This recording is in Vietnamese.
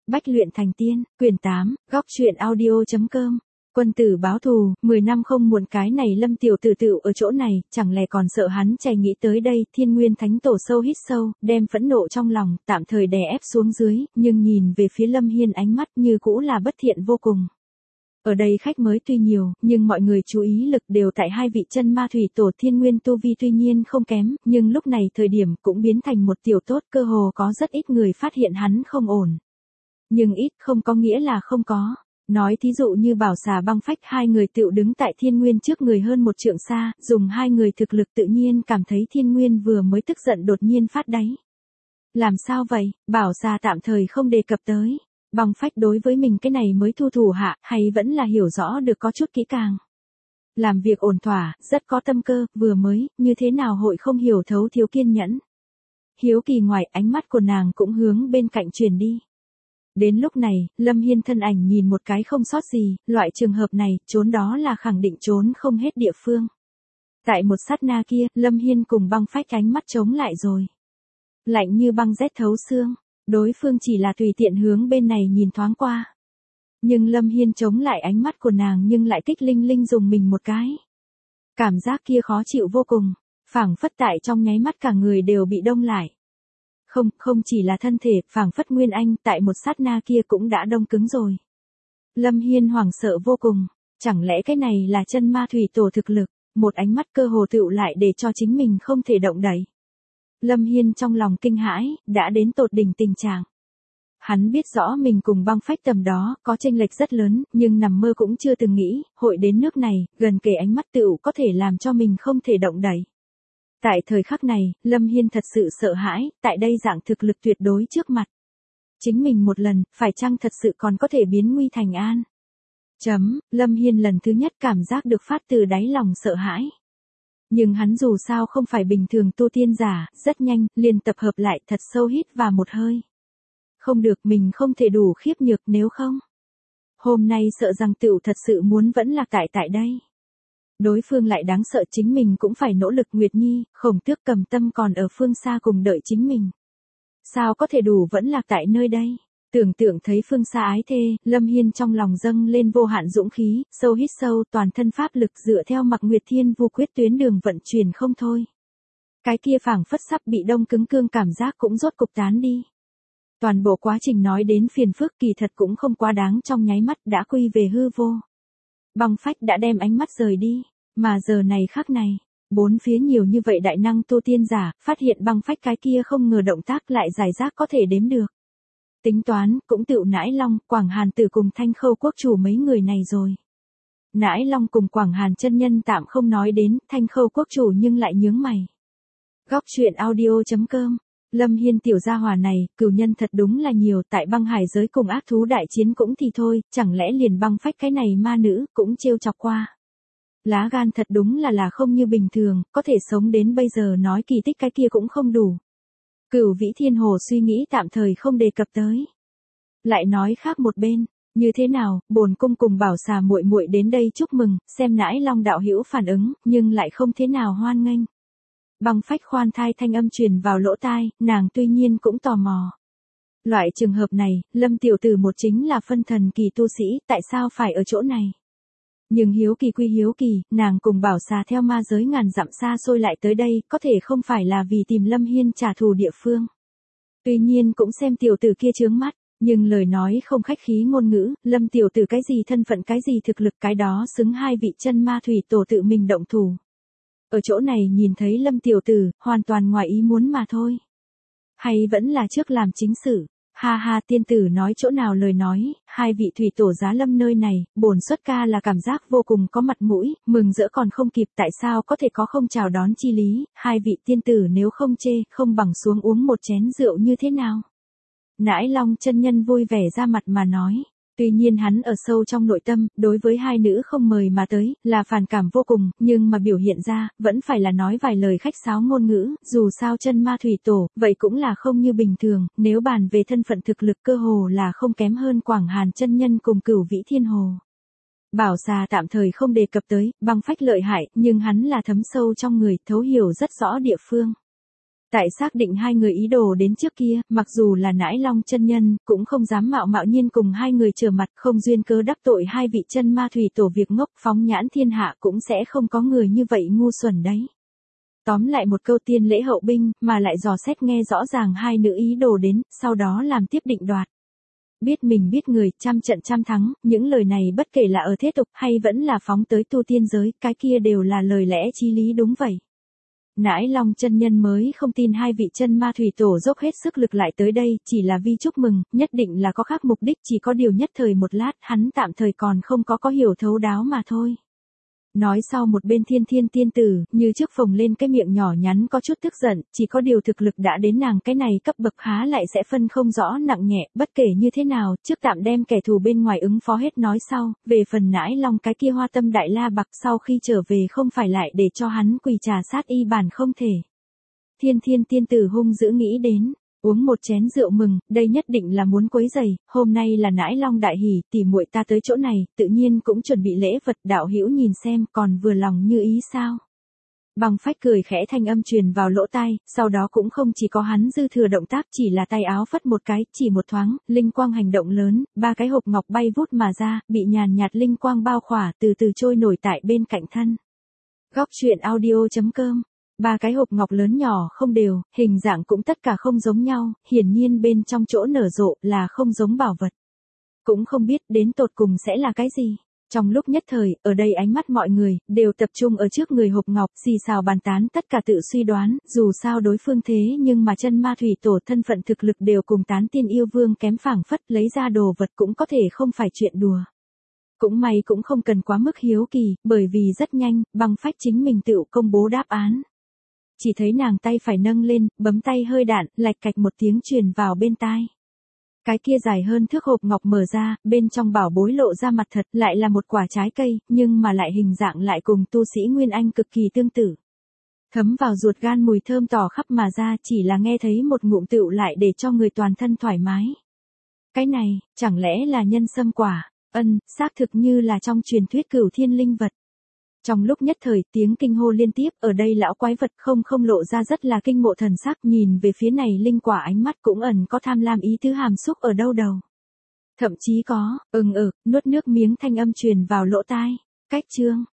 Bách luyện thành tiên, quyển 8, góc truyện audio.com. Quân tử báo thù, 10 năm không muộn, cái này Lâm tiểu tử tựu ở chỗ này, chẳng lẽ còn sợ hắn chạy nghĩ tới đây. Thiên Nguyên Thánh Tổ sâu hít sâu, đem phẫn nộ trong lòng tạm thời đè ép xuống dưới, nhưng nhìn về phía Lâm Hiên ánh mắt như cũ là bất thiện vô cùng. Ở đây khách mới tuy nhiều, nhưng mọi người chú ý lực đều tại hai vị chân ma thủy tổ. Thiên Nguyên tu vi tuy nhiên không kém, nhưng lúc này thời điểm cũng biến thành một tiểu tốt, cơ hồ có rất ít người phát hiện hắn không ổn. Nhưng ít không có nghĩa là không có. Nói thí dụ như Bảo Xà Băng Phách, hai người tựu đứng tại Thiên Nguyên trước người hơn một trượng xa, dùng hai người thực lực tự nhiên cảm thấy Thiên Nguyên vừa mới tức giận đột nhiên phát đáy. Làm sao vậy? Bảo Xà tạm thời không đề cập tới. Băng Phách đối với mình cái này mới thu thủ hạ, hay vẫn là hiểu rõ được có chút kỹ càng. Làm việc ổn thỏa, rất có tâm cơ, vừa mới, như thế nào hội không hiểu thấu thiếu kiên nhẫn. Hiếu kỳ ngoài, ánh mắt của nàng cũng hướng bên cạnh truyền đi. Đến lúc này, Lâm Hiên thân ảnh nhìn một cái không sót gì, loại trường hợp này, trốn đó là khẳng định trốn không hết địa phương. Tại một sát na kia, Lâm Hiên cùng Băng Phách ánh mắt chống lại rồi. Lạnh như băng rét thấu xương, đối phương chỉ là tùy tiện hướng bên này nhìn thoáng qua. Nhưng Lâm Hiên chống lại ánh mắt của nàng nhưng lại kích linh linh dùng mình một cái. Cảm giác kia khó chịu vô cùng, phảng phất tại trong nháy mắt cả người đều bị đông lại. Không chỉ là thân thể, phảng phất Nguyên Anh tại một sát na kia cũng đã đông cứng rồi. Lâm Hiên hoảng sợ vô cùng, chẳng lẽ cái này là chân ma thủy tổ thực lực, một ánh mắt cơ hồ tựu lại để cho chính mình không thể động đậy. Lâm Hiên trong lòng kinh hãi, đã đến tột đỉnh tình trạng. Hắn biết rõ mình cùng Băng Phách tầm đó có chênh lệch rất lớn, nhưng nằm mơ cũng chưa từng nghĩ, hội đến nước này, gần kề ánh mắt tựu có thể làm cho mình không thể động đậy. Tại thời khắc này, Lâm Hiên thật sự sợ hãi, tại đây dạng thực lực tuyệt đối trước mặt. Chính mình một lần, phải chăng thật sự còn có thể biến nguy thành an? Lâm Hiên lần thứ nhất cảm giác được phát từ đáy lòng sợ hãi. Nhưng hắn dù sao không phải bình thường tu tiên giả, rất nhanh, liền tập hợp lại thật sâu hít vào một hơi. Không được, mình không thể đủ khiếp nhược, nếu không. Hôm nay sợ rằng tựu thật sự muốn vẫn lạc tại đây. Đối phương lại đáng sợ, chính mình cũng phải nỗ lực. Nguyệt Nhi, Khổng Tước Cầm Tâm còn ở phương xa cùng đợi chính mình. Sao có thể đủ vẫn lạc tại nơi đây? Tưởng tượng thấy phương xa ái thê, Lâm Hiên trong lòng dâng lên vô hạn dũng khí, sâu hít sâu, toàn thân pháp lực dựa theo Mặc Nguyệt Thiên Vu Quyết tuyến đường vận chuyển không thôi. Cái kia phảng phất sắp bị đông cứng cương cảm giác cũng rốt cục tán đi. Toàn bộ quá trình nói đến phiền phức kỳ thật cũng không quá đáng, trong nháy mắt đã quy về hư vô. Băng Phách đã đem ánh mắt rời đi, mà giờ này khắc này, bốn phía nhiều như vậy đại năng tu tiên giả, phát hiện Băng Phách cái kia không ngờ động tác lại giải rác có thể đếm được. Tính toán, cũng tựu Nãi Long, Quảng Hàn Tử cùng Thanh Khâu quốc chủ mấy người này rồi. Nãi Long cùng Quảng Hàn chân nhân tạm không nói đến, Thanh Khâu quốc chủ nhưng lại nhướng mày. Góc truyện audio.com. Lâm Hiên tiểu gia hỏa này, cửu nhân thật đúng là nhiều, tại băng hải giới cùng ác thú đại chiến cũng thì thôi, chẳng lẽ liền Băng Phách cái này ma nữ cũng trêu chọc qua. Lá gan thật đúng là không như bình thường, có thể sống đến bây giờ nói kỳ tích cái kia cũng không đủ. Cửu Vĩ Thiên Hồ suy nghĩ tạm thời không đề cập tới. Lại nói khác một bên, như thế nào, bổn cung cùng Bảo Xà muội muội đến đây chúc mừng, xem Nãi Long đạo hữu phản ứng, nhưng lại không thế nào hoan nghênh. Băng Phách khoan thai thanh âm truyền vào lỗ tai, nàng tuy nhiên cũng tò mò. Loại trường hợp này, Lâm tiểu tử một chính là phân thần kỳ tu sĩ, tại sao phải ở chỗ này? Nhưng hiếu kỳ quy hiếu kỳ, nàng cùng Bảo Xà theo ma giới ngàn dặm xa xôi lại tới đây, có thể không phải là vì tìm Lâm Hiên trả thù địa phương. Tuy nhiên cũng xem tiểu tử kia chướng mắt, nhưng lời nói không khách khí ngôn ngữ, Lâm tiểu tử cái gì thân phận cái gì thực lực cái đó xứng hai vị chân ma thủy tổ tự mình động thủ. Ở chỗ này nhìn thấy Lâm tiểu tử, hoàn toàn ngoài ý muốn mà thôi. Hay vẫn là trước làm chính sự. Ha ha, tiên tử nói chỗ nào lời nói, hai vị thủy tổ giá lâm nơi này, bổn xuất ca là cảm giác vô cùng có mặt mũi, mừng rỡ còn không kịp, tại sao có thể có không chào đón chi lý, hai vị tiên tử nếu không chê, không bằng xuống uống một chén rượu như thế nào. Nãi Long chân nhân vui vẻ ra mặt mà nói. Tuy nhiên hắn ở sâu trong nội tâm, đối với hai nữ không mời mà tới, là phản cảm vô cùng, nhưng mà biểu hiện ra, vẫn phải là nói vài lời khách sáo ngôn ngữ, dù sao chân ma thủy tổ, vậy cũng là không như bình thường, nếu bàn về thân phận thực lực cơ hồ là không kém hơn Quảng Hàn chân nhân cùng Cửu Vĩ Thiên Hồ. Bảo Xà tạm thời không đề cập tới, Băng Phách lợi hại, nhưng hắn là thấm sâu trong người, thấu hiểu rất rõ địa phương. Tại xác định hai người ý đồ đến trước kia, mặc dù là Nãi Long chân nhân, cũng không dám mạo mạo nhiên cùng hai người trở mặt, không duyên cớ đắc tội hai vị chân ma thủy tổ, việc ngốc phóng nhãn thiên hạ cũng sẽ không có người như vậy ngu xuẩn đấy. Tóm lại một câu tiên lễ hậu binh, mà lại dò xét nghe rõ ràng hai nữ ý đồ đến, sau đó làm tiếp định đoạt. Biết mình biết người, trăm trận trăm thắng, những lời này bất kể là ở thế tục hay vẫn là phóng tới tu tiên giới, cái kia đều là lời lẽ chí lý đúng vậy. Nãi Long chân nhân mới không tin hai vị chân ma thủy tổ dốc hết sức lực lại tới đây, chỉ là vì chúc mừng, nhất định là có khác mục đích, chỉ có điều nhất thời một lát, hắn tạm thời còn không có hiểu thấu đáo mà thôi. Nói sau một bên Thiên Thiên tiên tử, như trước phồng lên cái miệng nhỏ nhắn có chút tức giận, chỉ có điều thực lực đã đến nàng cái này cấp bậc há lại sẽ phân không rõ nặng nhẹ, bất kể như thế nào, trước tạm đem kẻ thù bên ngoài ứng phó hết nói sau, về phần Nãi Long cái kia hoa tâm đại la bạc sau khi trở về không phải lại để cho hắn quỳ trà sát y bản không thể. Thiên Thiên tiên tử hung dữ nghĩ đến. Uống một chén rượu mừng, đây nhất định là muốn quấy rầy, hôm nay là Nãi Long đại hỉ, tỷ muội ta tới chỗ này, tự nhiên cũng chuẩn bị lễ vật, đạo hữu nhìn xem, còn vừa lòng như ý sao? Bằng phách cười khẽ thanh âm truyền vào lỗ tai, sau đó cũng không chỉ có hắn dư thừa động tác, chỉ là tay áo phất một cái, chỉ một thoáng, linh quang hành động lớn, ba cái hộp ngọc bay vút mà ra, bị nhàn nhạt linh quang bao khỏa, từ từ trôi nổi tại bên cạnh thân. Góc truyện audio.com. Ba cái hộp ngọc lớn nhỏ không đều, hình dạng cũng tất cả không giống nhau, hiển nhiên bên trong chỗ nở rộ là không giống bảo vật. Cũng không biết đến tột cùng sẽ là cái gì. Trong lúc nhất thời, ở đây ánh mắt mọi người, đều tập trung ở trước người hộp ngọc, xì xào bàn tán tất cả tự suy đoán, dù sao đối phương thế nhưng mà chân ma thủy tổ thân phận thực lực đều cùng tán tiên yêu vương kém phảng phất, lấy ra đồ vật cũng có thể không phải chuyện đùa. Cũng may cũng không cần quá mức hiếu kỳ, bởi vì rất nhanh, Băng Phách chính mình tự công bố đáp án. Chỉ thấy nàng tay phải nâng lên, bấm tay hơi đạn, lạch cạch một tiếng truyền vào bên tai. Cái kia dài hơn thước hộp ngọc mở ra, bên trong bảo bối lộ ra mặt thật, lại là một quả trái cây, nhưng mà lại hình dạng lại cùng tu sĩ Nguyên Anh cực kỳ tương tự. Thấm vào ruột gan mùi thơm tỏ khắp mà ra, chỉ là nghe thấy một ngụm tựu lại để cho người toàn thân thoải mái. Cái này, chẳng lẽ là nhân sâm quả? Xác thực như là trong truyền thuyết cửu thiên linh vật. Trong lúc nhất thời, tiếng kinh hô liên tiếp, ở đây lão quái vật không lộ ra rất là kinh mộ thần sắc, nhìn về phía này linh quả ánh mắt cũng ẩn có tham lam ý tứ hàm xúc ở đâu đầu. Thậm chí có, nuốt nước miếng thanh âm truyền vào lỗ tai. Cách chương.